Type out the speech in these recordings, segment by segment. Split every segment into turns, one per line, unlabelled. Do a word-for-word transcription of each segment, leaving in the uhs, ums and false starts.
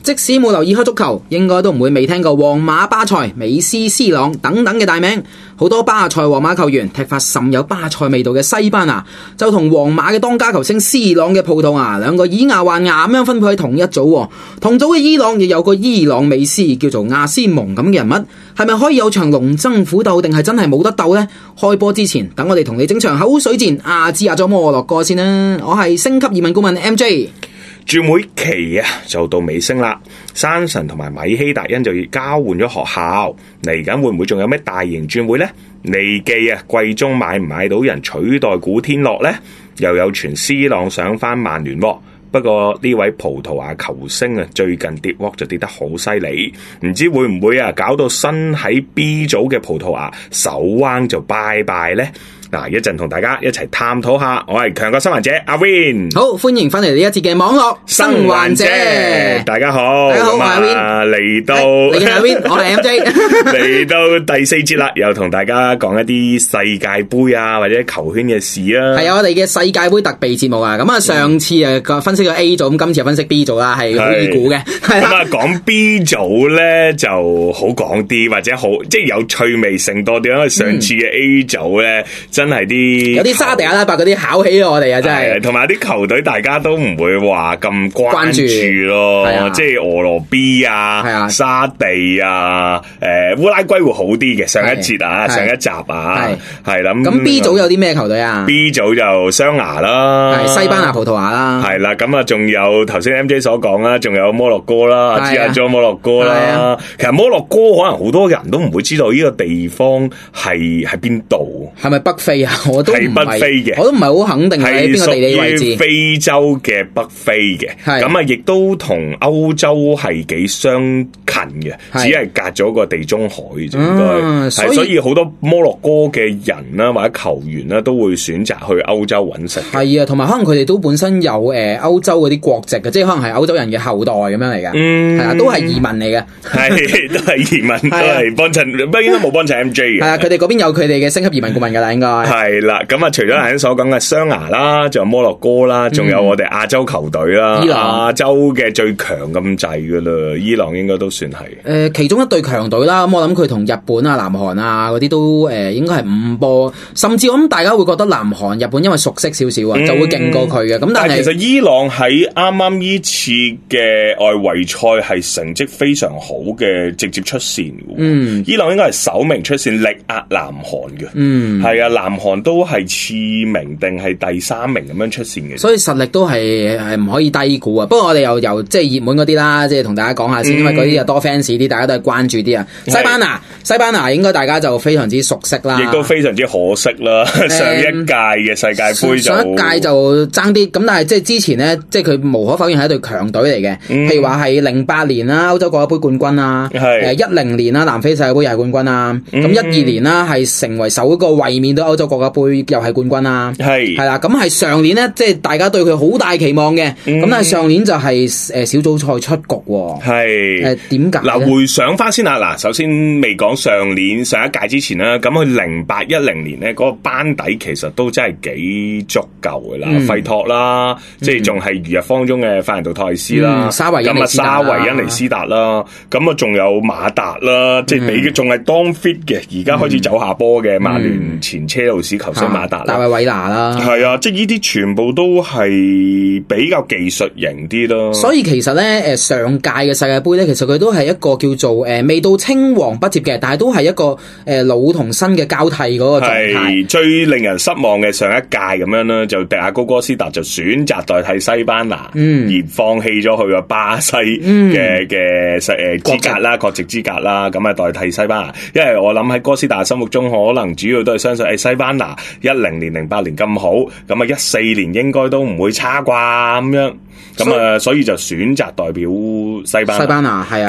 即使冇留意開足球，應該都唔會未聽過皇馬、巴塞、美斯、C 朗等等嘅大名。好多巴塞、皇馬球員踢法甚有巴塞味道嘅西班牙，就同皇馬嘅當家球星 C 朗嘅葡萄牙兩個以牙還牙咁樣分配喺同一組。同組嘅伊朗亦有個伊朗美斯，叫做亞斯蒙咁嘅人物，係咪可以有場龍爭虎鬥，定係真係冇得鬥呢？開波之前，等我哋同你整場口水戰，亞支亞咗摩洛哥先啦。我係升級移民顧問 M J。
轉會期啊就到尾聲啦，山神同埋米希達恩就要交換咗學校，嚟緊會唔會仲有咩大型轉會呢？利記啊，季中買唔買到人取代古天樂呢？又有傳 C 朗想返曼聯喎。不過呢位葡萄牙球星啊，最近跌鑊就跌得好犀利，唔知會唔會啊搞到身喺 B 組嘅葡萄牙手彎就拜拜呢？嗱，一陣同大家一齊探討下。我係強國生還者阿 Win，
好歡迎翻嚟呢一節嘅網絡生還者。
大家好，
大家好，我係阿 Win，
嚟到
你係阿 Win， 我係 M J，
嚟到第四節啦，又同大家講一啲世界盃啊或者球圈嘅事啊。
係啊，我哋嘅世界盃特備節目啊。咁啊，上次啊分析咗 A 組，咁今次又分析 B 組啦，係好易估嘅。
咁啊，講 B 組咧就好講啲，或者好即係有趣味性多啲。因為上次嘅 A 組咧。嗯真係啲
有啲沙地阿拉伯嗰啲考起咗我哋啊，真係
同埋啲球隊大家都唔會話咁關注咯，即係俄羅 B 啊、啊沙地啊、誒、呃、烏拉圭會好啲嘅。上一節啊，上一集啊，係啦。咁
B 組有啲咩球隊啊
？B 組就雙牙啦，
西班牙、葡萄牙啦，
係啦。咁啊，仲有頭先 M J 所講啦，仲有摩洛哥啦，阿支亞咗摩洛哥啦。其實摩洛哥可能好多人都唔會知道呢個地方係喺邊度，係咪
北非啊？我都
係北非嘅，
我都唔係好肯定喺邊個地理位置。
係屬於非洲嘅北非嘅，咁啊，亦都同歐洲係幾相近嘅，只係隔咗個地中海啫。應該係，所以好多摩洛哥嘅人啦，或者球員啦，都會選擇去歐洲揾食。
係啊，同埋可能佢哋都本身有誒歐洲嗰啲國籍嘅，即係可能係歐洲人嘅後代咁樣嚟嘅。嗯，係啊，都係移民嚟嘅。係，
都係移民，都係幫襯，不過應該冇幫襯 M J 嘅。
係啊，佢哋嗰邊有佢哋嘅升級移民顧問噶啦，應該
係啦。咁啊，除咗頭先所講嘅雙牙啦，仲有摩洛哥啦，仲有我哋亞洲球隊啦，伊朗亞洲嘅最強咁滯噶啦，伊朗應該都算係誒、
呃、其中一隊強隊啦。咁我諗佢同日本啊、南韓啊嗰啲都誒、呃、應該係五波，甚至我諗大家會覺得南韓、日本因為熟悉少少啊，就會勁過佢嘅。咁、嗯、但係
其實伊朗喺啱啱呢次嘅外圍賽係成績非常好嘅，直接出線。嗯，伊朗應該係首名出線，力壓南韓嘅。嗯，係啊，南韓都係次名定係第三名咁樣出線嘅，
所以實力都係係唔可以低估啊。不過我哋又由即係熱門嗰啲啦，即係同大家講下先，嗯、因為嗰啲又多 fans 啲，大家都係關注啲啊。西班牙，西班牙應該大家就非常之熟悉啦，
亦都非常之可惜啦。嗯、上一屆嘅世界盃就
上一屆就爭啲咁，但係即係之前呢，即係佢無可否認係一隊強隊嚟嘅。嗯、譬如話係零八年啦，歐洲國家盃冠軍啦，誒一零年啦，南非世界盃又係冠軍啦，咁一二年啦係成為首個衛冕到歐洲國家盃又係冠軍啦，係係啦，咁係上年呢，即係大家對佢好大期望嘅，咁、嗯、但係上年就係誒小組賽出局喎，係誒點解？
嗱，回想翻先啊，嗱，首先未講上年上一屆之前啦，咁佢零八一零年咧嗰個班底其實都真係幾足夠嘅啦，費、嗯、托啦，即係仲係如日方中嘅法蘭道托利斯啦，
嗯、沙維
咁啊沙維恩尼斯達啦，咁啊仲有馬達啦，嗯、即係比仲係當 fit 嘅，而家開始走下坡嘅曼聯前車路士球星馬達啦，
大衛韋拿啦，
係啊，即係呢啲全部都係比較技術型啲咯。
所以其實咧，誒上屆嘅世界盃咧，其實佢都係一個叫做誒未到青黃不接嘅，但係都係一個誒老同新嘅交替嗰個狀態。
最令人失望嘅上一屆咁樣啦，就迪亞高哥斯達就選擇代替西班牙，嗯、而放棄咗佢個巴西嘅嘅誒資格啦，國籍資格啦，咁啊代替西班牙。因為我諗喺哥斯達心目中，可能主要都係相信誒西班牙一零年、零八年咁好，咁啊一四年應該都唔會差啩咁樣。咁啊，所以就選擇代表西班牙。
西班牙係啊，
結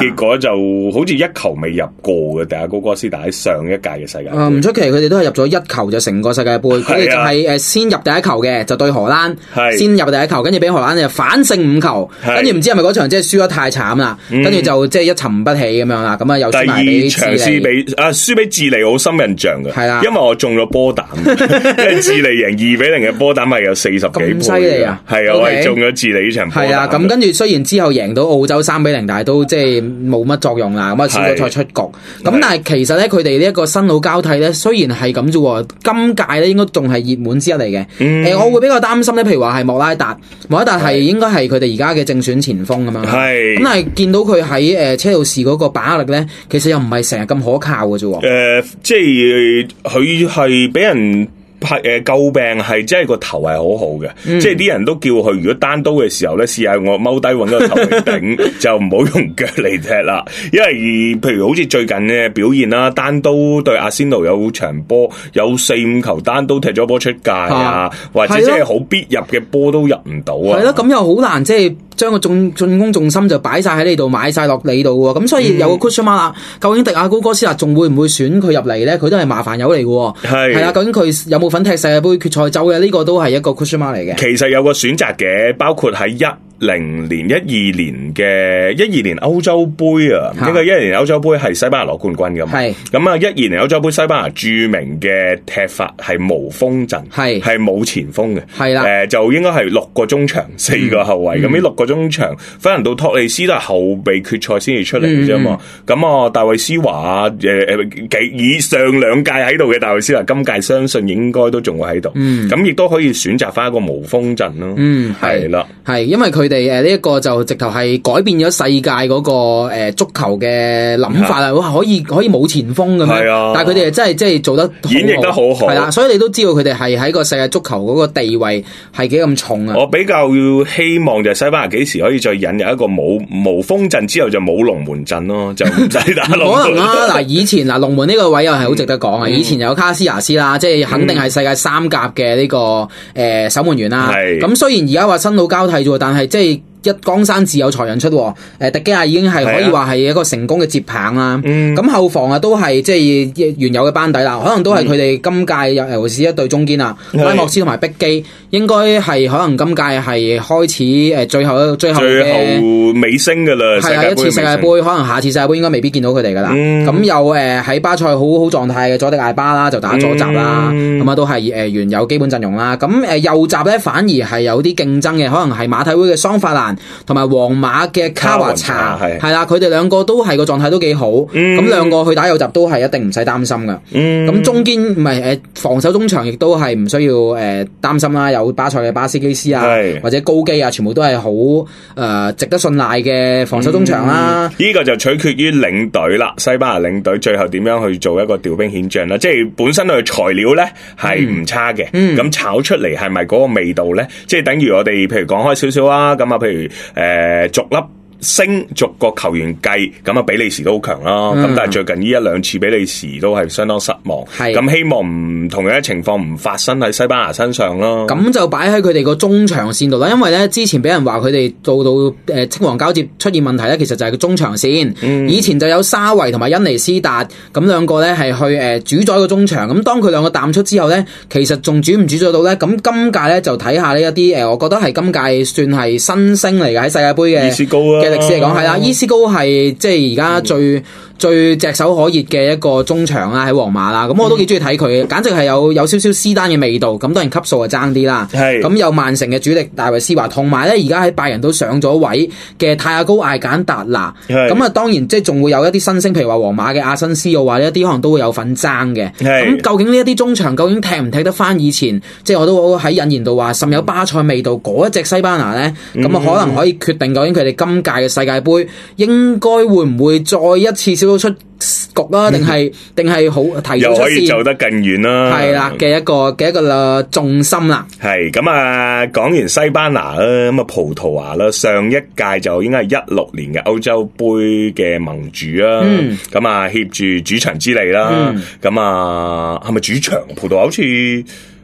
結果就好似一球未入過嘅，迪亞高哥斯達喺上一屆嘅世界盃。
唔出奇，佢哋都係入咗一球就成個世界盃。佢哋就係誒先入第一球嘅，就對荷蘭，先入第一球，跟住俾荷蘭就反勝五球，跟住唔知係咪嗰場即係輸得太慘啦，跟住就即係一沉不起咁樣啦。咁啊又輸埋俾智利。第二場輸俾啊輸俾智利，好深印象嘅。係啦，因為我中咗波膽，因為智利贏二比零嘅波膽係有四十幾倍。咁犀利啊！係啊，我係中咗智利呢場波膽。係啊，咁跟住雖然之後贏到澳洲三比零，但係都即係冇乜作用啦。咁啊小組賽出局。咁但係其實咧，佢哋呢一個新老交替咧，雖然係咁啫，今屆咧應該仲係熱門之一嚟嘅。誒、嗯呃，我會比較擔心咧，譬如話係莫拉達，莫拉達係應該係佢哋而家嘅正選前鋒咁樣。係。咁但係見到佢喺誒車路士嗰個把握力咧，其實又唔係成日咁可靠嘅啫。誒、呃，
即係佢係俾人。誒，詬病係即係個頭係好好嘅，嗯、即係啲人都叫佢如果單刀嘅時候咧，試下我踎低揾個頭嚟頂，就唔好用腳嚟踢啦。因為譬如好似最近嘅表現啦，單刀對阿仙奴有場波有四五球單刀踢咗波出界啊，啊或者即係好必入嘅波都入唔到啊。係咯，咁又好難即係將個進進攻重心就擺晒喺呢度，買晒落你度喎。咁所以有個 question mark 啦，究竟迪亞高哥斯達仲會唔會選佢入嚟咧？佢都係麻煩友嚟嘅。係係啦，究竟佢有冇份踢世界盃決賽周嘅？呢個都係一個 question mark 嚟嘅。其實有個選擇嘅，包括喺一零年、一二年嘅一二年歐洲盃啊，應該一二年歐洲盃係西班牙攞冠軍噶嘛。係咁啊，一二年歐洲盃西班牙著名嘅踢法係無鋒陣，係係冇前鋒嘅，係啦。誒、呃，就應該係六個中場，四個後衛。咁、嗯、呢六個中場，芬蘭到托利斯都係後備決賽先至出嚟嘅啫嘛。咁、嗯、啊，大衛斯華啊，誒誒，以上兩屆喺度嘅大衛斯華，今屆相信應該都仲會喺度。咁亦都可以選擇翻一個無鋒陣咯。嗯，係啦，係因為佢哋誒呢一個就直頭係改變咗世界嗰個誒足球嘅諗法啦，哇！可以可以冇前鋒咁樣，啊、但係佢哋真係真係做得演繹得好好，係啦，所以你都知道佢哋係喺個世界足球嗰個地位係幾咁重啊！我比較要希望就係西班牙幾時可以再引入一個冇無鋒陣之後就冇龍門陣咯，就唔使打龍門。可能啦，嗱以前嗱龍門呢個位又係好值得講啊！嗯、以前有卡斯亞斯啦，即係肯定係世界三甲嘅呢、這個誒、呃、守門員啦。咁雖然而家話新老交替啫，但係即係。一江山自有才人出，誒迪基亞已經係可以話係一個成功嘅接棒啦。咁、嗯、後防啊都係即係原有嘅班底啦，可能都係佢哋今屆尤其是一隊中堅啦，拉莫斯同埋碧基，應該係可能今屆係開始誒最後最後嘅尾聲噶啦。係啊，一次世界盃，可能下次世界盃應該未必見到佢哋噶啦。咁、嗯、又誒喺巴塞好好狀態嘅佐迪艾巴啦，就打左閘啦，咁、嗯、啊都係誒原有基本陣容啦。咁誒右閘咧反而係有啲競爭嘅，可能係馬體會嘅桑法蘭。同埋皇馬嘅卡華查係啦，佢哋兩個都係個狀態都幾好，咁兩個去打右閘都係一定唔使擔心噶。咁、嗯、中堅唔係誒防守中場亦都係唔需要誒擔心啦，有巴塞嘅巴斯基斯啊，或者高基啊，全部都係好誒值得信賴嘅防守中場啦。呢、嗯這個就取決於領隊啦，西班牙領隊最後點樣去做一個調兵遣將啦，即係本身佢材料咧係唔差嘅，咁、嗯、炒出嚟係咪嗰個味道咧？即係等於我哋譬如講開少少啊，咁啊譬如。誒、呃，逐粒星逐個球員計，咁啊比利時都好強啦。咁、嗯、但係最近呢一兩次比利時都係相當失望。係咁希望唔同樣嘅情況唔發生喺西班牙身上咯。咁就擺喺佢哋個中場線度啦。因為咧之前俾人話佢哋做到誒青黃交接出現問題咧，其實就係個中場線。嗯、以前就有沙維同埋恩尼斯達咁兩個咧係去誒、呃、主宰個中場。咁當佢兩個淡出之後咧，其實仲主唔主宰到咧？咁今屆咧就睇下呢一啲誒，我覺得係今屆算係新星嚟嘅喺世界盃嘅。意思高啊！歷史嚟講係啦，伊斯高係即係而家最、嗯、最炙手可熱嘅一個中場啦，喺皇馬啦，咁我都幾中意睇佢嘅，簡直係有有少少斯丹嘅味道。咁當然級數就爭啲啦，咁有曼城嘅主力大衛斯華，同埋咧而家喺拜仁都上咗位嘅泰亞高艾簡達拿，咁啊當然即係仲會有一啲新星，譬如話皇馬嘅阿申斯奧，或者一啲可能都會有份爭嘅。咁究竟呢一啲中場究竟踢唔踢得翻以前？即係我都喺引言度話甚有巴塞味道嗰一隻西班牙咧，咁啊可能可以決定究竟佢哋今屆嘅世界盃應該會唔會再一次小組出局啦？定係定係好提早出線，又可以走得更遠啦。係啦嘅一個嘅一個重心啦。係咁啊，講完西班牙啦，咁啊葡萄牙啦，上一屆就應該係一六年嘅歐洲杯嘅盟主啦。咁啊，挾住主場之利啦。咁啊，係咪主場？葡萄牙好似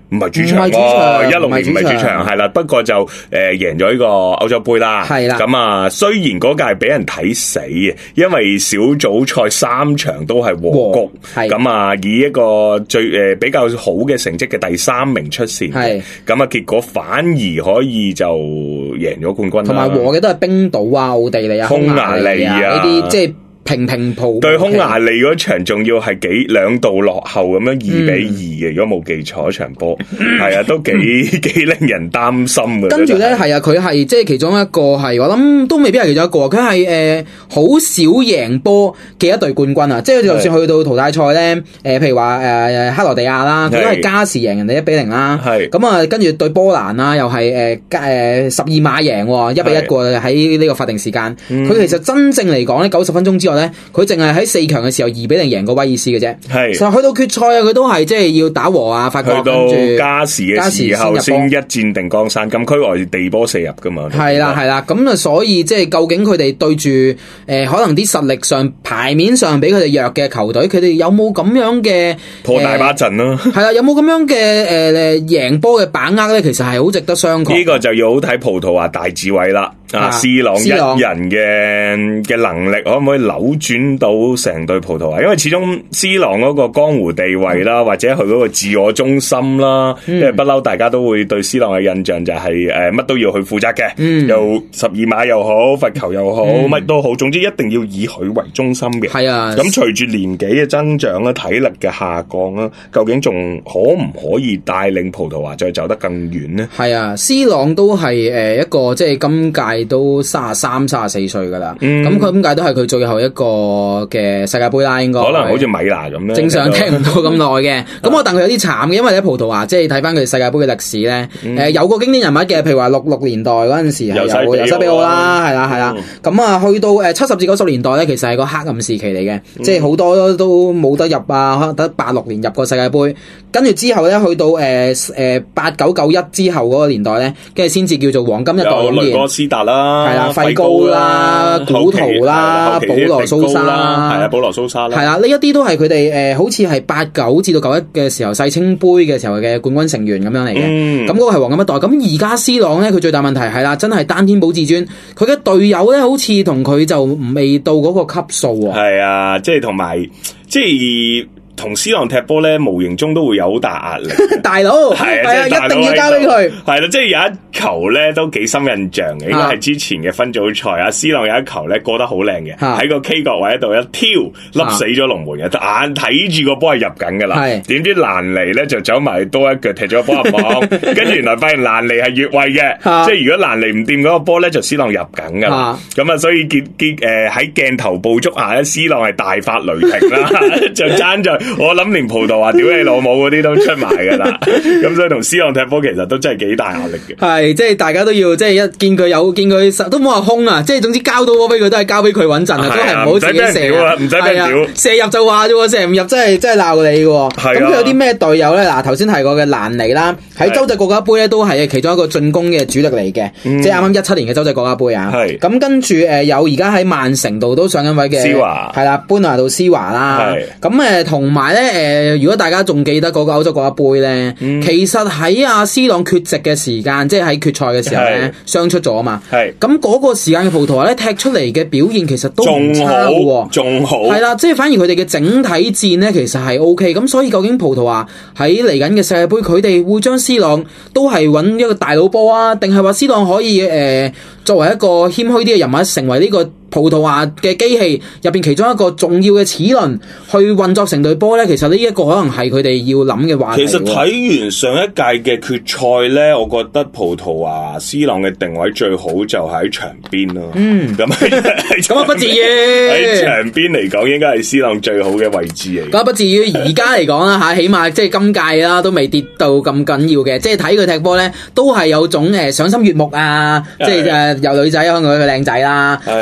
唔係主場
唔係主
喎，
場
一六年唔係主場，係啦，不過就誒贏咗呢個歐洲杯啦。
係啦，
咁啊，雖然嗰屆係俾人睇死嘅，因為小組賽三場都係和局，
係
咁啊以一個最誒、呃、比較好嘅成績嘅第三名出線，
係
咁啊結果反而可以就贏咗冠軍啦。
同埋和嘅都係冰島啊、奧地利啊、
匈牙利啊
呢啲即係。平平鋪
對匈牙利嗰場仲要係幾兩度落後咁樣二比二嘅，如果冇記錯，場波係啊，都幾幾令人擔心嘅。
跟住咧係啊，佢係即係其中一個係我諗都未必係其中一個，佢係誒好少贏波嘅一隊冠軍啊！即係就算去到淘汰賽咧，誒、呃、譬如話誒、呃、克羅地亞啦，佢都係加時贏人哋一比零啦。係咁啊，跟住對波蘭啦，又係誒誒十二碼贏一比一個喺呢個法定時間。佢、嗯、其實真正嚟講咧，九十分鐘之外咧，佢淨係喺四強嘅時候二比零贏過威爾斯嘅啫。係，其實去到決賽啊，佢都係即係要打和啊，法國跟住
加時嘅時候先一戰定江山，禁區外地波射入噶嘛。係啦係啦，咁啊，所以即係究竟佢哋對住誒、呃、可能啲實力上牌面上比佢哋弱嘅球隊，佢哋有冇咁樣嘅破大巴陣咯？係啦，有冇咁樣嘅誒誒贏波嘅把握咧？其實係好值得商榷。呢、這個就要好睇葡萄牙大智慧啦。啊，C 朗一人嘅嘅能力可唔可以扭轉到成隊葡萄牙？因為始終 C 朗嗰個江湖地位啦，或者佢嗰個自我中心啦，嗯、因為不嬲大家都會對 C 朗嘅印象就係誒乜都要去負責嘅，嗯、又十二碼又好，罰球又好，乜、嗯、都好，總之一定要以佢為中心嘅。係啊，咁隨住年紀嘅增長啦，體力嘅下降啦，究竟仲可唔可以帶領葡萄牙再走得更遠呢？係啊 ，C 朗都係誒一個即係今屆都三十三、三十四歲噶啦，咁佢今屆都係佢最後一個嘅世界盃啦，應該可能好似米娜咁咧，正常踢唔到咁耐嘅。咁我戥佢有啲慘嘅，因為喺葡萄牙即係睇翻佢世界盃嘅歷史咧，誒、嗯呃、有個經典人物嘅，譬如話六六年代嗰陣時係有尤西比奧啦，係啦係啦。咁啊去到誒七十至九十年代咧，其實係個黑暗時期嚟嘅，嗯、即係好多都冇得入啊，可能得八六年入過世界盃，跟住之後咧去到誒誒八九九一之後嗰個年代咧，跟住先至叫做黃金一代咁嘅。雷哥斯達啦，係啦，費高啦，古圖啦，保羅蘇沙啦，係啊，保羅蘇沙啦，係啦，呢一啲都係佢哋誒，好似係八九至到九一嘅時候世青杯嘅時候嘅冠軍成員咁樣嚟嘅。咁嗰個係黃金一代。咁而家 C 朗咧，佢最大問題係啦，真係單天保至尊，佢嘅隊友咧，好似同佢就未到嗰個級數喎。係啊，即係同埋即係。同 C 朗踢波咧，無形中都會有好大壓力。大佬係啊，一定要交俾佢。係啦，即係有一球咧都幾深印象嘅，應該係之前嘅分組賽啊。C 朗有一球咧過得好靚嘅，喺個 K 角位度一挑，笠死咗龍門嘅，眼睇住個波係入緊噶啦。點知蘭尼咧就走埋多一腳踢咗個波入網，跟住原來發現蘭尼係越位嘅，即係如果蘭尼唔掂嗰個波咧，就 C 朗入緊噶啦。咁啊，所以結結誒喺鏡頭捕捉下咧 ，C 朗係大發雷霆啦，就爭在。我諗連葡萄牙屌你老母嗰啲都出埋噶啦，咁所以同 C 朗踢波其實都真係幾大壓力嘅。係，即係大家都要，即係一見佢有見佢都冇話空啊，即係總之交到波俾佢都係交俾佢穩陣啊，都係唔好自己射啊，唔使俾人屌，射入就話啫，射唔入真係真係鬧你嘅。咁佢有啲咩隊友咧？嗱，頭先提過嘅蘭尼啦，喺洲際國家盃咧都係其中一個進攻嘅主力嚟嘅，即係啱啱一七年嘅洲際國家盃啊。係，咁跟住誒有而家喺曼城度都上緊位嘅，係啦，搬拿到施華啦。係，咁誒同埋咧。誒，如果大家仲記得嗰個歐洲國家盃咧，嗯、其實喺阿 C 朗缺席嘅時間，即係喺決賽嘅時候咧，傷出咗啊嘛。係咁嗰個時間嘅葡萄牙咧，踢出嚟嘅表現其實都唔差嘅，仲好係啦，即係反而佢哋嘅整體戰咧，其實係 O K。咁所以究竟葡萄牙喺嚟緊嘅世界盃，佢哋會將 C 朗都係揾一個大佬波啊，定係話 C 朗可以誒、呃、作為一個謙虛啲嘅人物，成為呢個葡萄牙嘅機器入邊其中一個重要嘅齒輪去運作成隊波咧？其實呢一個可能係佢哋要諗嘅話題。其實睇完上一屆嘅決賽咧，我覺得葡萄牙 C 朗嘅定位最好就喺場邊咯。嗯，咁咁啊不至於喺場邊嚟講，應該係 C 朗最好嘅位置嚟。咁啊不至於而家嚟講啦吓，起碼即係今屆啦，都未跌到咁緊要嘅。即係睇佢踢波咧，都係有種誒賞心悅目啊！即係誒有女仔可能佢靚仔啦，咁咧佢。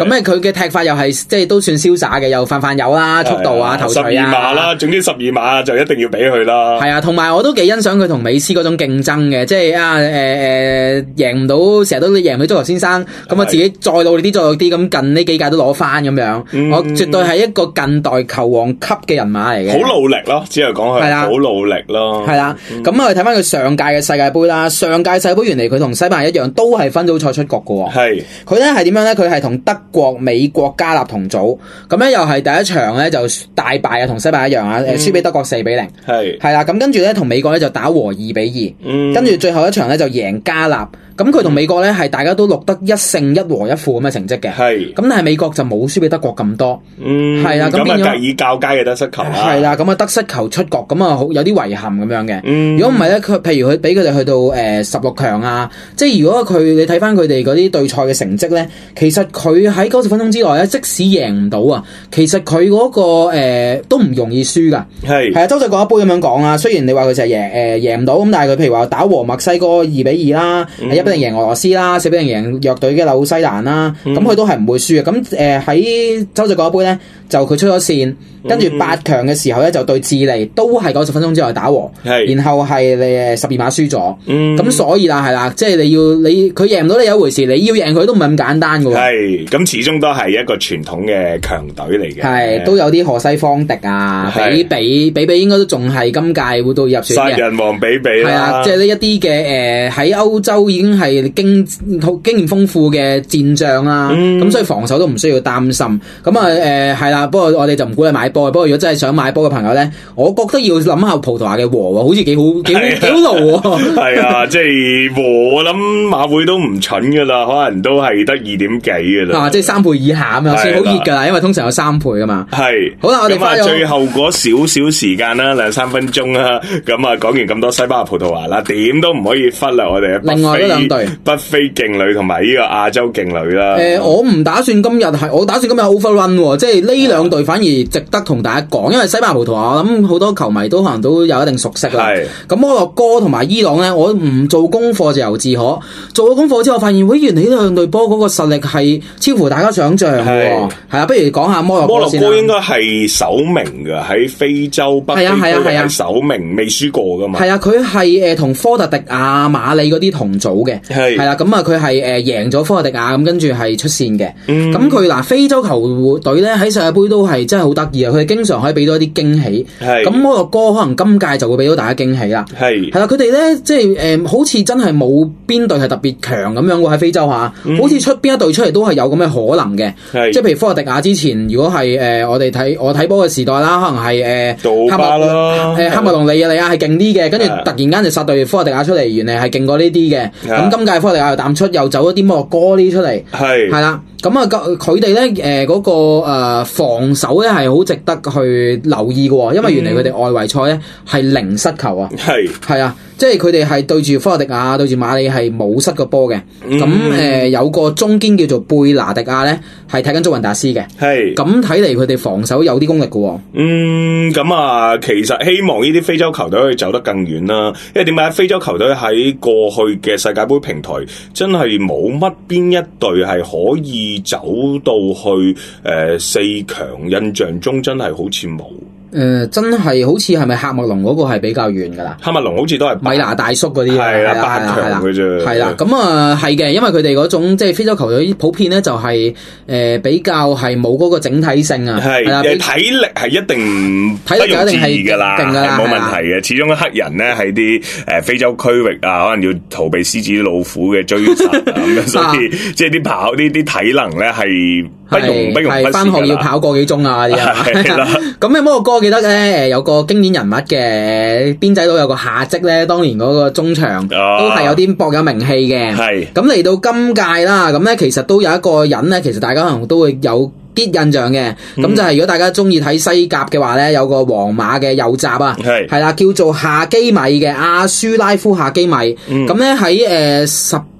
嘅踢法又係即係都算瀟灑嘅，又泛泛有啦，速度啊、頭槌啊，
十二碼啦，總之十二碼就一定要俾佢啦。
係啊，同埋我都幾欣賞佢同美斯嗰種競爭嘅，即係啊誒誒贏唔到，成日都贏唔到足球先生，咁啊自己再努力啲，再努力啲，咁近呢幾屆都攞翻咁樣。嗯、我絕對係一個近代球王級嘅人馬嚟嘅。
好努力咯，只係講佢好努力咯。
係啦，咁我哋睇翻佢上屆嘅世界盃啦，上屆世界盃原嚟佢同西班牙一樣，都係分組賽出局嘅喎。係佢咧係點樣咧？佢係同德國、美國、加納同組，咁咧又係第一場咧就大敗啊，同西班牙一樣啊，誒輸俾德國四比零。係係啦，咁跟住咧同美國咧就打和二比二，嗯，跟住最後一場咧就贏加納。咁佢同美國咧係大家都錄得一勝一和一負咁嘅成績嘅，係咁但係美國就冇輸俾德國咁多，嗯，係啦，咁變咗
咁啊以較佳嘅得失球啦，
係啦，咁啊得失球出局，咁啊好有啲遺憾咁樣嘅。嗯，如果唔係咧，佢譬如佢俾佢哋去到誒十六強啊，即係如果佢你睇翻佢哋嗰啲對賽嘅成績咧，其實佢喺九十分鐘之內咧，即使贏唔到啊，其實佢嗰、嗰個誒、呃、都唔容易輸噶，係係啊，洲際國家盃咁樣講啊，雖然你話佢就係贏誒贏唔到，咁但係佢譬如話打和墨西哥二比二啦，嗯一比零贏俄羅斯啦，四比零贏弱隊嘅紐西蘭啦，咁佢、嗯、都係唔會輸嘅。咁誒喺洲際國家盃咧，就佢出咗線，跟住八強嘅時候咧就對智利，都係九十分鐘之內打和，然後係誒十二碼輸咗。咁、嗯、所以啦，係啦，即係你要你佢贏唔到你有一回事，你要贏佢都唔係咁簡單嘅。
係咁，始終都係一個傳統嘅強隊嚟嘅。係
都有啲荷西方迪啊，比比比比應該都仲係今屆會到入選嘅。
殺人王比比啦，係啊，
即係呢一啲嘅誒喺歐洲已經係經經驗豐富嘅戰將啦，咁、嗯、所以防守都唔需要擔心。咁啊誒係啦，不過我哋就唔鼓勵買波。不過如果真係想買波嘅朋友咧，我覺得要諗下葡萄牙嘅和喎，好似幾好幾好幾好路喎。
係啊，即係和我諗馬會都唔蠢噶啦，可能都係得二點幾噶啦。
啊，即係三倍以下咁樣算好熱噶啦，因為通常有三倍噶嘛。係。好啦，我哋翻
最後嗰少少時間啦，兩三分鐘啦，咁啊講完咁多西班牙、葡萄牙啦，點都唔可以忽略我哋
另外嗰兩隊
北非勁旅同埋呢個亞洲勁旅啦。
誒、呃，我唔打算今日係，我打算今日 overrun 喎，即係呢兩隊反而值得同大家講，因為西班牙、葡萄牙，我諗好多球迷都可能都有一定熟悉啦。係。咁摩洛哥同埋伊朗咧，我唔做功課就由自可。做咗功課之後，發現喂，原來呢兩隊波嗰個實力係超乎大家想象嘅。係。係啊，不如講下摩洛哥先啦。摩洛哥
應該係首名嘅，喺非洲北非區係首名，未輸過噶嘛。
係啊，佢係誒同科特迪亞、馬里嗰啲同組嘅。係。係啦，咁啊佢係誒贏咗科特迪亞，咁跟住係出線嘅。嗯。咁佢嗱非洲球隊咧喺世界盃都係真係好得意啊！佢哋經常可以俾到一啲驚喜。係。咁摩洛哥可能今屆就會俾到大家驚喜啦。係。係啦，佢哋咧即係誒、呃，好似真係冇邊隊係特別強咁樣喎喺非洲下、嗯、好似出邊一隊出嚟都係有咁嘅可能嘅。係。即係譬如科特迪亞之前，如果係誒、呃、我哋睇我睇波嘅時代啦，可能係誒杜巴啦，誒喀麥隆利亞利亞係勁啲嘅，跟住突然間就殺隊科特迪亞出嚟，原嚟係勁過呢啲嘅。咁今屆科特迪亞又淡出，又走一啲摩洛哥啲出嚟。係。係啦。咁啊，佢哋咧，誒嗰個誒防守咧係好值得去留意嘅，因為原嚟佢哋外圍賽咧係零失球啊，係係啊，即係佢哋係對住科特迪亞、對住馬里係冇失過波嘅。咁誒、嗯呃、有個中堅叫做貝拿迪亞咧，係睇緊祖雲達斯嘅。係咁睇嚟，佢哋防守有啲功力嘅。
嗯，咁啊，其實希望呢啲非洲球隊可以走得更遠啦。因為點解非洲球隊喺過去嘅世界盃平台真係冇乜邊一隊係可以走到去誒、呃、四強，印象中真係好似冇。
誒、呃，真係好似係咪喀麥隆嗰個係比較遠噶啦？
喀麥隆好似都係
米拿大叔嗰啲，係啦，
八強嘅啫。係啦，
咁啊係嘅，因為佢哋嗰種即係非洲球隊普遍咧就係、是、誒、呃、比較係冇嗰個整體性啊。係啦，
體力係一定體力一定係噶啦，係冇問題嘅。始終黑人咧喺啲誒非洲區域啊，可能要逃避獅子老虎嘅追殺啊，咁樣所以即係啲跑呢啲體能咧係不容不容忽視噶啦。
翻學要跑個幾鐘啊啲啊。係啦，咁咩摩洛哥？記得咧，誒有個經典人物嘅邊仔佬有個夏積咧，當年嗰個中場、啊、都係有啲薄有名氣嘅。係咁嚟到今屆啦，咁咧其實都有一個人咧，其實大家可能都會有啲印象嘅。咁、嗯、就係如果大家中意睇西甲嘅話咧，有個皇馬嘅右閘啊，係係啦，叫做夏基米嘅阿舒拉夫夏基米。咁咧喺誒十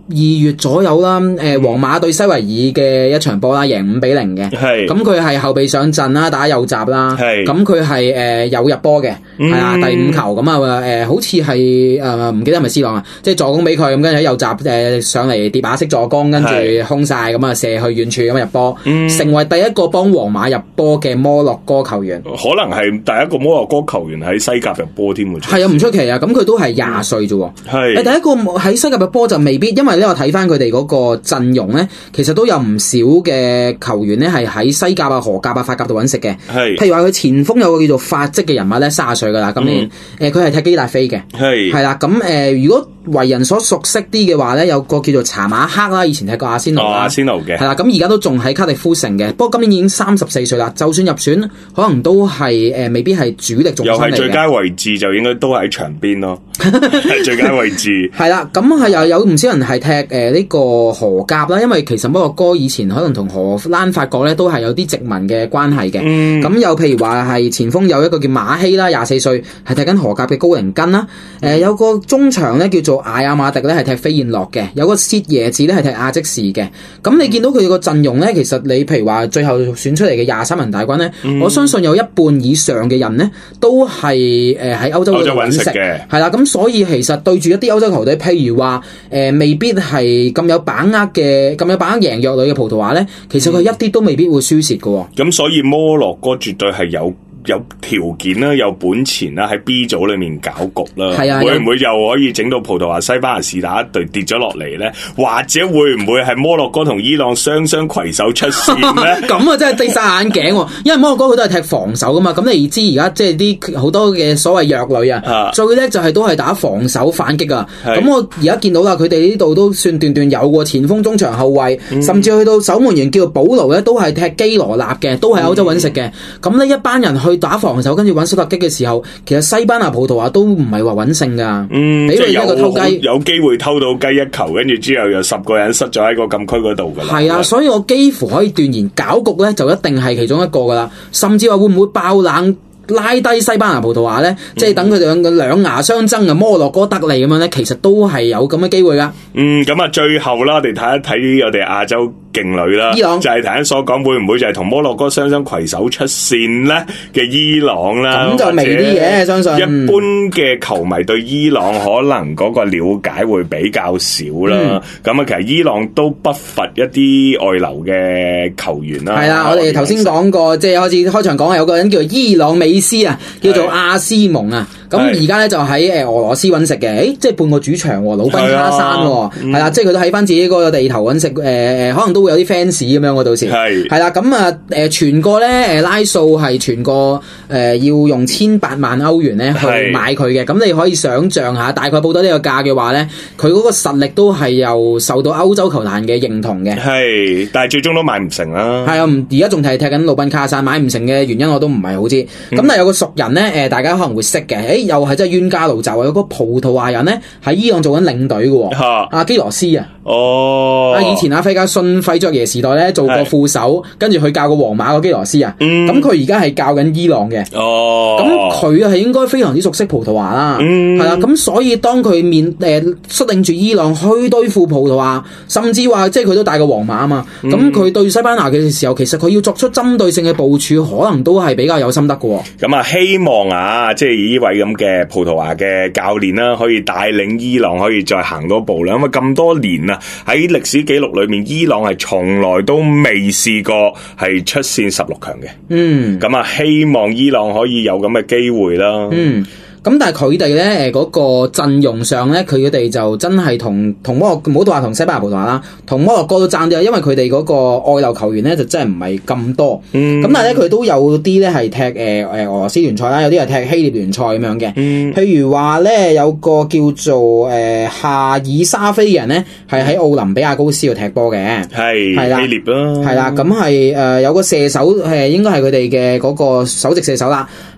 二月左右啦，誒皇馬對西維爾嘅一場波啦，贏五比零嘅。
係
咁佢係後備上陣啦，打右閘啦。
係
咁佢係誒有入波嘅，係啦、
嗯、
第五球咁啊誒，好似係誒唔記得係咪 C 朗啊，即係助攻俾佢咁，跟住喺右閘誒上嚟疊馬式助攻，跟住空晒咁啊射去遠處咁入波，嗯、成為第一個幫皇馬入波嘅摩洛哥球員。
可能係第一個摩洛哥球員喺西甲入波添喎。
係啊，唔出奇啊！咁佢都係廿歲啫喎。係、嗯、第一個喺西甲入波就未必，因為咧我睇翻佢哋嗰個陣容咧，其實都有唔少嘅球員咧係喺西甲啊、荷甲啊、法甲度揾食嘅。係，譬如話佢前鋒有個叫做法積嘅人物咧，三十歲噶啦，今年誒佢係踢基達菲嘅。係係啦，咁誒、呃、如果為人所熟悉啲嘅話咧，有個叫做查馬克啦，以前踢過阿仙奴啦，阿仙奴嘅係啦，咁而家都仲喺卡迪夫城嘅，不過今年已經三十四歲啦，就算入選，可能都係誒、呃、未必係主力重心嚟嘅。又係最佳位置就應該都喺場邊咯，係最佳位置。係啦，咁係又有唔少人係踢誒呢、呃這個荷甲啦，因為其實摩洛哥以前可能同荷蘭、法國咧都係有啲殖民嘅關係嘅。咁、嗯、又譬如話係前鋒有一個叫馬希啦，廿四歲係踢緊荷甲嘅高靈根啦。誒、呃、有個中場咧叫做艾亞馬迪咧係踢飛燕諾嘅，有個薛耶治咧係踢亞積士嘅。咁你見到佢個陣容咧，其實你譬如話最後選出嚟嘅廿三人大軍咧、嗯，我相信有一半以上嘅人咧都係誒喺歐洲嗰度揾食嘅。係啦，咁所以其實對住一啲歐洲球隊，譬如話誒、呃、未必係咁有把握嘅，咁有把握贏弱旅嘅葡萄牙咧，其實佢一啲都未必會輸蝕嘅。咁、嗯、所以摩洛哥絕對係有。有條件啦，有本錢啦，喺 B 組裏面搞局啦，係啊，會唔會又可以整到葡萄牙、西班牙是打一隊跌咗落嚟咧？或者會唔會係摩洛哥同伊朗雙雙攜手出線咧？咁啊，真係跌晒眼鏡喎！因為摩洛哥佢都係踢防守噶嘛，咁你知而家即係啲好多嘅所謂弱旅啊，最叻就係都係打防守反擊啊！咁我而家見到啦，佢哋呢度都算段段有過前鋒、中場、後衛、嗯，甚至去到守門員叫做保羅咧，都係踢基羅納嘅，都係歐洲揾食嘅。咁、嗯、呢一班人去打防守，跟住揾手突擊嘅時候，其實西班牙、葡萄牙都唔係話穩勝噶。嗯，俾佢一個偷雞，有機會偷到雞一球，跟住之後有十個人塞咗喺個禁區嗰度噶啦。係啊，所以我幾乎可以斷言，搞局咧就一定係其中一個噶啦。甚至話會唔會爆冷拉低西班牙、葡萄牙咧？嗯、即係等佢哋兩個兩牙相爭啊，摩洛哥得利咁樣咧，其實都係有咁嘅機會噶。嗯，咁啊，最後啦，我哋睇一睇我哋亞洲勁旅啦，伊朗就係頭先所講，會唔會就係同摩洛哥雙雙攜手出線咧嘅伊朗啦？咁就微啲嘅，相信一般嘅球迷對伊朗可能嗰個了解會比較少啦。咁、嗯、啊，其實伊朗都不乏一啲外流嘅球員啦。係啦，我哋頭先講過，即係開始開場講有個人叫做伊朗美斯啊，叫做阿斯蒙啊。咁而家咧就喺誒俄羅斯揾食嘅，誒即係半個主場喎，魯賓卡山喎，係啦、嗯，即係佢都喺翻自己嗰個地頭揾食，誒、呃、誒可能都會有啲 fans 咁樣喎，到時係係啦，咁啊誒全個咧誒拉數係全個誒、呃、要用千八萬歐元咧去買佢嘅，咁你可以想像下，大概報到呢個價嘅話咧，佢嗰個實力都係又受到歐洲球壇嘅認同嘅，係，但係最終都買唔成啦。係啊，而家仲係踢緊魯賓卡山，買唔成嘅原因我都唔係好知。咁、嗯、但係有個熟人咧，誒大家可能會識嘅，誒。又係真係冤家路窄，有個葡萄牙人咧喺伊朗做緊領隊嘅，阿、啊、基羅斯啊，哦，啊以前阿費格遜費爵爺時代咧做過副手，跟住佢教過皇馬個基羅斯啊，咁佢而家係教緊伊朗嘅，哦，咁佢係應該非常之熟悉葡萄牙啦，係、嗯、啦，咁所以當佢面誒、呃、率領住伊朗去對付葡萄牙，甚至話即係佢都帶過皇馬啊嘛，咁、嗯、佢對西班牙嘅時候，其實佢要作出針對性嘅部署，可能都係比較有心得嘅。咁啊，希望啊，即係呢位咁嘅葡萄牙嘅教練啦，可以帶領伊朗可以再行多步啦。因為咁多年啊，喺歷史記錄裏面，伊朗係從來都未試過係出線十六強嘅。嗯，咁啊，希望伊朗可以有咁嘅機會啦。嗯。咁但係佢哋咧，誒嗰個陣容上咧，佢哋就真係同同摩洛哥，唔好話同西班牙、葡萄牙啦，同摩洛哥都爭啲，因為佢哋嗰個外流球員咧就真係唔係咁多。嗯。咁但係咧，佢都有啲咧係踢誒誒、呃、俄羅斯聯賽啦，有啲係踢希臘聯賽咁樣嘅。嗯。譬如話咧，有個叫做誒、呃、夏爾沙菲嘅人咧，係喺奧林比亞高斯度踢波嘅。係。係啦。希臘啦。係啦，咁係誒有個射手誒，應該係佢哋嘅嗰個首席射手啦。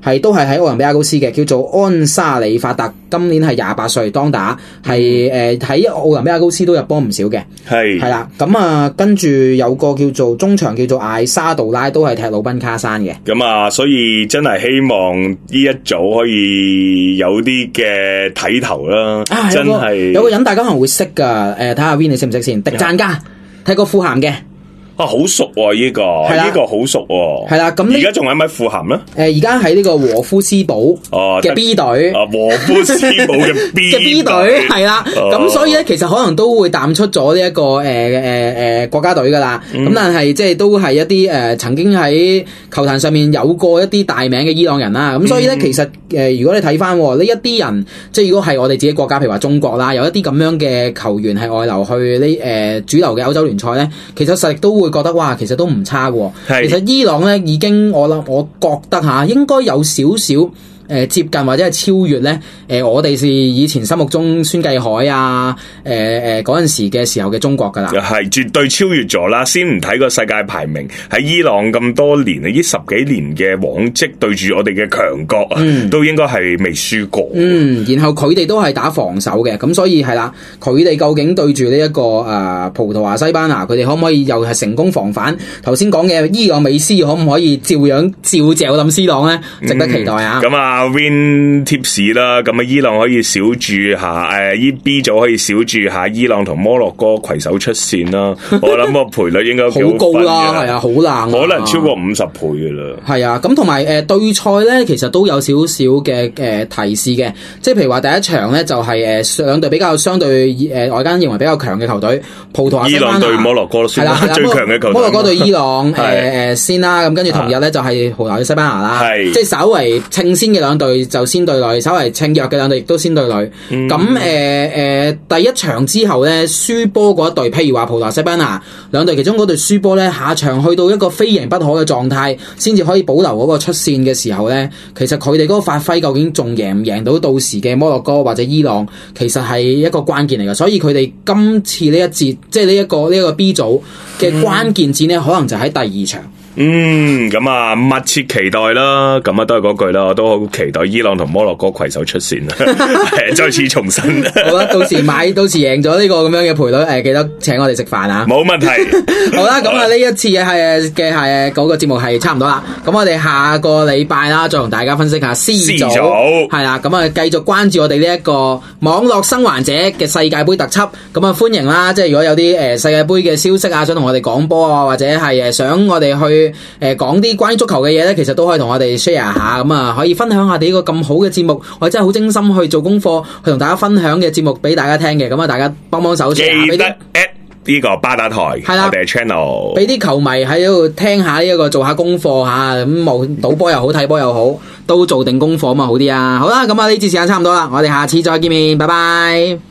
係都係喺奧林比亞高斯嘅，叫做安沙里法特，今年係廿八歲當打，係誒喺奧林比亞高斯都入波唔少嘅，係係啦。咁啊，跟住有個叫做中場叫做艾沙杜拉，都係踢魯賓卡山嘅。
咁啊，所以真係希望呢一組可以有啲嘅睇頭啦。啊，真係
有個人大家可能會識噶，誒睇下 Win 你識唔識先？迪贊加踢過富咸嘅。
啊，好熟喎！呢個呢個好熟喎。係啦，咁而家仲喺咪富咸咧？
誒，而家喺呢個和夫斯堡嘅 B 隊。
啊，和夫斯堡嘅 B
嘅 B 隊係啦。咁所以咧，其實可能都會淡出咗呢一個誒誒誒國家隊噶啦。咁但係即係都係一啲誒曾經喺球壇上面有過一啲大名嘅伊朗人啦。咁所以咧，其實誒如果你睇翻呢一啲人，即係如果係我哋自己國家，譬如話中國啦，有一啲咁樣嘅球員係外流去呢誒主流嘅歐洲聯賽咧，其實實力都會。會覺得哇，其實都唔差嘅。其實伊朗咧已經我諗，我覺得吓應該有少少。誒接近或者係超越咧，誒我哋是以前心目中孫繼海啊，誒誒嗰陣時嘅時候嘅中國噶啦，
係絕對超越咗啦。先唔睇個世界排名，喺伊朗咁多年啊，呢十幾年嘅往績對住我哋嘅強國啊，嗯、都應該係未輸過。
嗯，然後佢哋都係打防守嘅，咁所以係啦，佢哋究竟對住呢一個誒、呃、葡萄牙、西班牙，佢哋可唔可以又係成功防範？頭先講嘅伊朗美斯可唔可以照樣照嚼冧 C 朗咧？值得期待啊！
咁、嗯、啊〜Win tips 啦，咁啊伊朗可以小注下，誒依 B 組可以小注下伊朗同摩洛哥攜手出線啦。我諗個賠率應該
好高啦，係啊，好冷，
可能超過五十倍噶啦。
係啊，咁同埋誒對賽咧，其實都有少少嘅誒提示嘅，即係譬如話第一場咧就係誒兩隊比較相對誒外間認為比較強嘅球隊，葡萄牙、
伊朗對摩洛哥算啦，最強嘅球隊。
摩洛哥對伊朗誒誒先啦，咁跟住同日咧就係葡萄牙對西班牙啦，即係稍為稱先嘅兩隊就先對壘，稍為稱弱嘅兩隊亦都先對壘。咁誒誒第一場之後咧，輸波嗰一隊，譬如話葡萄牙、西班牙兩隊其中嗰隊輸波咧，下場去到一個非贏不可嘅狀態，先至可以保留嗰個出線嘅時候咧，其實佢哋嗰個發揮究竟仲贏唔贏到到時嘅摩洛哥或者伊朗，其實係一個關鍵嚟嘅。所以佢哋今次呢一節，即係呢一個呢一個 B 組嘅關鍵戰咧，可能就喺第二場。
嗯，咁啊，密切期待啦，咁啊都係嗰句啦，我都好期待伊朗同摩洛哥攜手出線啦，再次重申。
好啦，到時買，到時贏咗呢個咁樣嘅賠率，誒，記得請我哋食飯啊！
冇問題。
好啦，咁啊呢一次嘅係嘅係嗰個節目係差唔多啦，咁我哋下個禮拜啦，再同大家分析下 C 組，係啦，咁啊繼續關注我哋呢一個網絡生還者嘅世界盃特輯，咁啊歡迎啦，即係如果有啲誒世界盃嘅消息啊，想同我哋講波啊，或者係誒想我哋去。誒，講啲關於足球嘅嘢咧，其實都可以同我哋 share 下，咁啊，可以分享下你呢個咁好嘅節目，我真係好精心去做功課，去同大家分享嘅節目俾大家聽嘅，咁啊，大家幫幫手 share
記得 at 呢個巴打台，係啦，我哋嘅 channel，
俾啲球迷喺度聽下呢一個，做下功課吓，咁冇賭波又好，睇波又好，都做定功課啊嘛，好啲啊，好啦，咁啊呢節時間差唔多啦，我哋下次再見面，拜拜。